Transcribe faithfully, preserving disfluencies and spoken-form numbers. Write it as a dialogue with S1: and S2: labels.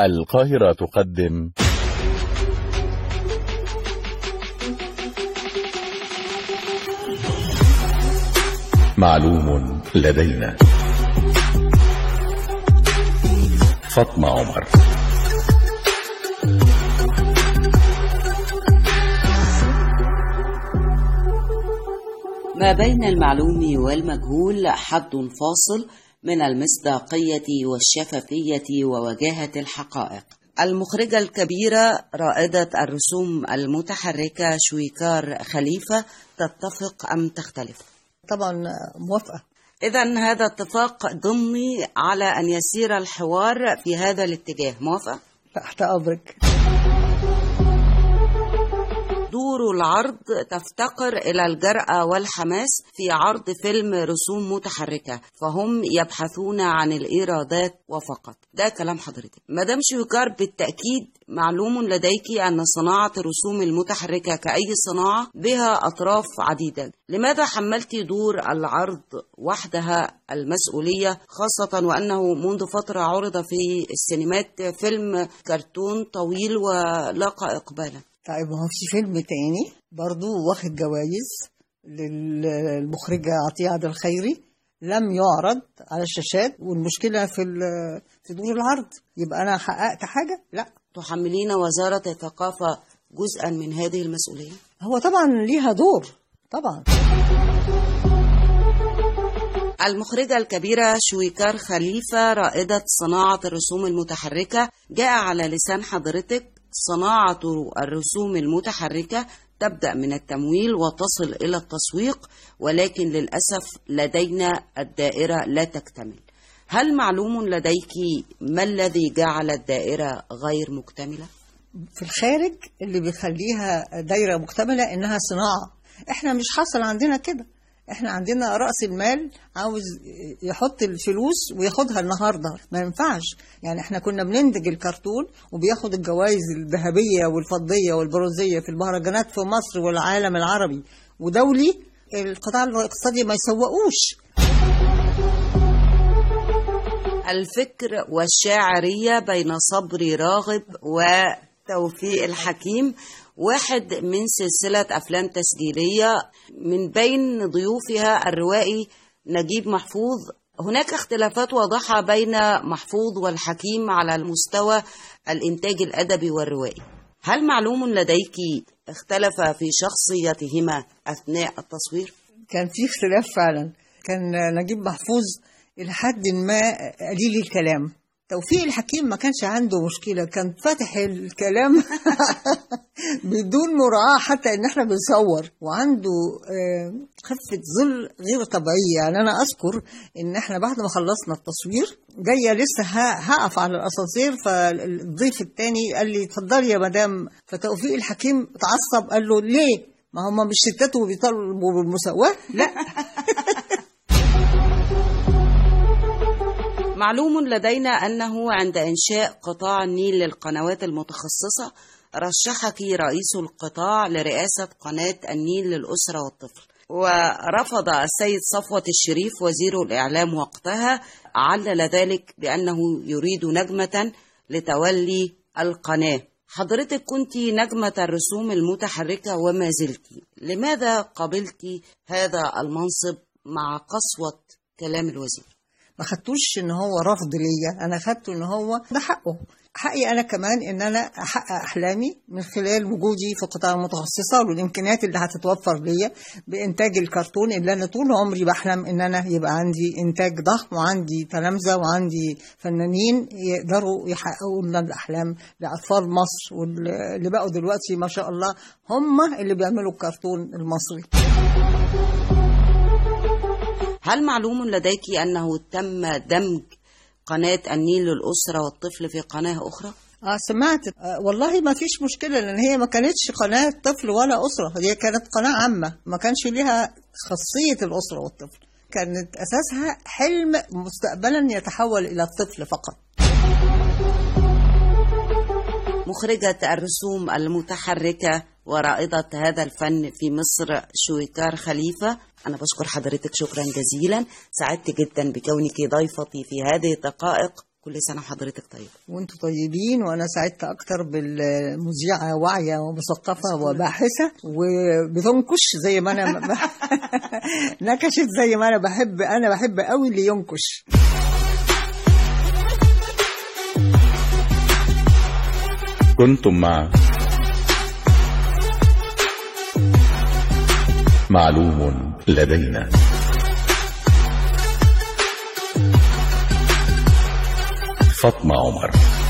S1: القاهرة تقدم معلوم لدينا. فاطمة عمر.
S2: ما بين المعلوم والمجهول حد فاصل من المصداقية والشفافية ووجاهة الحقائق. المخرجة الكبيرة رائدة الرسوم المتحركة شويكار خليفة، تتفق أم تختلف؟
S3: طبعا موافقة.
S2: إذن هذا اتفاق ضمني على أن يسير الحوار في هذا الاتجاه. موافقة؟
S3: تحت أمرك.
S2: دور العرض تفتقر إلى الجرأة والحماس في عرض فيلم رسوم متحركة، فهم يبحثون عن الإيرادات وفقط. ده كلام حضرتك مدام شويكار. بالتأكيد معلوم لديك أن صناعة الرسوم المتحركة كأي صناعة بها أطراف عديدة. لماذا حملت دور العرض وحدها المسؤولية، خاصة وأنه منذ فترة عرض في السينمات فيلم كرتون طويل ولاقى إقبالا؟
S3: طيب ما هو في فيلم تاني برضو واخد جوائز للمخرجة عطية عبد الخيري لم يعرض على الشاشات، والمشكلة في في دور العرض. يبقى أنا حققت حاجة؟ لا.
S2: تحملين وزارة الثقافة جزءا من هذه المسؤولية؟
S3: هو طبعا ليها دور طبعا.
S2: المخرجة الكبيرة شويكار خليفة رائدة صناعة الرسوم المتحركة، جاء على لسان حضرتك صناعة الرسوم المتحركة تبدأ من التمويل وتصل إلى التسويق، ولكن للأسف لدينا الدائرة لا تكتمل. هل معلوم لديك ما الذي جعل الدائرة غير مكتملة؟
S3: في الخارج اللي بيخليها دائرة مكتملة إنها صناعة. إحنا مش حاصل عندنا كده. احنا عندنا رأس المال عاوز يحط الفلوس وياخدها النهاردة، ما ينفعش. يعني احنا كنا بننتج الكرتون وبياخد الجوائز الذهبية والفضية والبرونزية في المهرجانات في مصر والعالم العربي ودولي. القطاع الاقتصادي ما يسوقوش.
S2: الفكر والشاعرية بين صبري راغب وتوفيق الحكيم، واحد من سلسلة أفلام تسجيلية من بين ضيوفها الروائي نجيب محفوظ. هناك اختلافات واضحة بين محفوظ والحكيم على المستوى الإنتاج الأدبي والروائي. هل معلوم لديك اختلف في شخصيتهما أثناء التصوير؟
S3: كان في اختلاف فعلا. كان نجيب محفوظ إلى حد ما قليل الكلام. توفيق الحكيم ما كانش عنده مشكلة، كان فاتح الكلام بدون مراعاة حتى ان احنا بنصور، وعنده خفة ظل غير طبيعية. يعني انا اذكر ان احنا بعد ما خلصنا التصوير جاية لسه هقف على الاسانسير، فالضيف التاني قال لي اتفضلي يا مدام، فتوفيق الحكيم اتعصب قال له ليه؟ ما هم مش ستات وبيطالبوا بالمساواة؟ لا.
S2: معلوم لدينا أنه عند إنشاء قطاع النيل للقنوات المتخصصة رشحك رئيس القطاع لرئاسة قناة النيل للأسرة والطفل، ورفض السيد صفوت الشريف وزير الإعلام وقتها، علل ذلك بأنه يريد نجمة لتولي القناة. حضرتك كنت نجمة الرسوم المتحركة وما زلت، لماذا قبلت هذا المنصب مع قسوة كلام الوزير؟
S3: ما خدتوش ان هو رفض ليا، انا خدته ان هو ده حقه. حقي انا كمان ان انا احقق احلامي من خلال وجودي في القطاع المتخصصه والامكانيات اللي هتتوفر ليا بانتاج الكرتون اللي انا طول عمري بحلم ان انا يبقى عندي انتاج ضخم وعندي تلامذه وعندي فنانين يقدروا يحققوا لنا الاحلام لاطفال مصر، واللي بقوا دلوقتي ما شاء الله هم اللي بيعملوا الكرتون المصري.
S2: هل معلوم لديك أنه تم دمج قناة النيل للأسرة والطفل في قناة أخرى؟
S3: آه سمعت. آه والله ما فيش مشكلة، لأن هي ما كانتش قناة طفل ولا أسرة، هي كانت قناة عامة ما كانش لها خاصية الأسرة والطفل. كانت أساسها حلم مستقبلا يتحول إلى الطفل فقط.
S2: مخرجة الرسوم المتحركة ورائدة هذا الفن في مصر شويكار خليفة، أنا بشكر حضرتك شكرا جزيلا. سعدت جدا بكونك ضيفتي في هذه الدقائق كل سنة وحضرتك طيبة.
S3: وانتوا طيبين، وانا سعدت اكتر بالمذيعه واعيه ومثقفه وباحثه وبتنكش زي ما انا نكشت زي ما انا بحب. انا بحب قوي اللي ينكش.
S1: كنتم مع معلوم لدينا. فاطمة عمر.